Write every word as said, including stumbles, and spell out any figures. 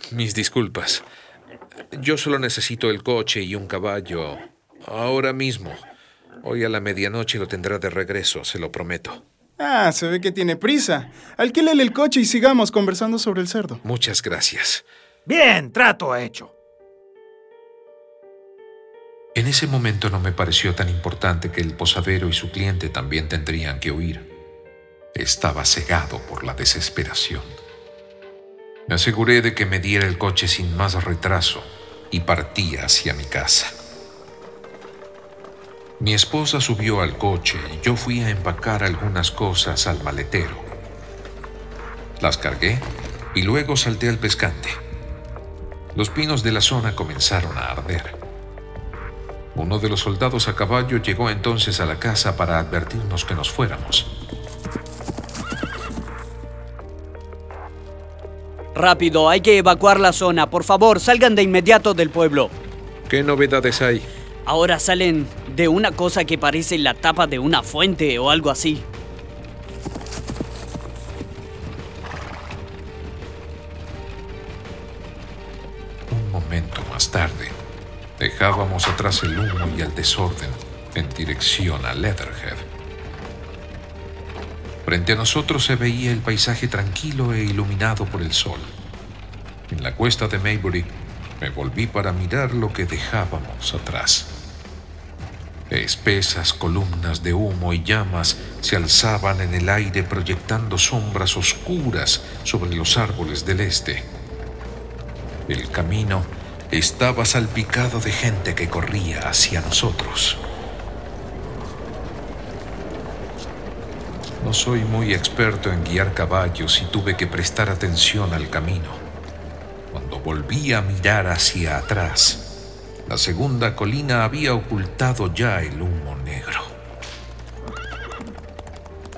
Mis disculpas. Yo solo necesito el coche y un caballo ahora mismo. Hoy a la medianoche lo tendrá de regreso, se lo prometo. Ah, se ve que tiene prisa. Alquílele el coche y sigamos conversando sobre el cerdo. Muchas gracias. Bien, trato hecho. En ese momento no me pareció tan importante que el posadero y su cliente también tendrían que huir. Estaba cegado por la desesperación. Me aseguré de que me diera el coche sin más retraso y partí hacia mi casa. Mi esposa subió al coche y yo fui a empacar algunas cosas al maletero. Las cargué y luego salté al pescante. Los pinos de la zona comenzaron a arder. Uno de los soldados a caballo llegó entonces a la casa para advertirnos que nos fuéramos. Rápido, hay que evacuar la zona. Por favor, salgan de inmediato del pueblo. ¿Qué novedades hay? Ahora salen de una cosa que parece la tapa de una fuente o algo así. Un momento más tarde, dejábamos atrás el humo y el desorden en dirección a Leatherhead. Frente a nosotros se veía el paisaje tranquilo e iluminado por el sol. En la cuesta de Maybury me volví para mirar lo que dejábamos atrás. Espesas columnas de humo y llamas se alzaban en el aire proyectando sombras oscuras sobre los árboles del este. El camino estaba salpicado de gente que corría hacia nosotros. No soy muy experto en guiar caballos y tuve que prestar atención al camino. Cuando volví a mirar hacia atrás, la segunda colina había ocultado ya el humo negro.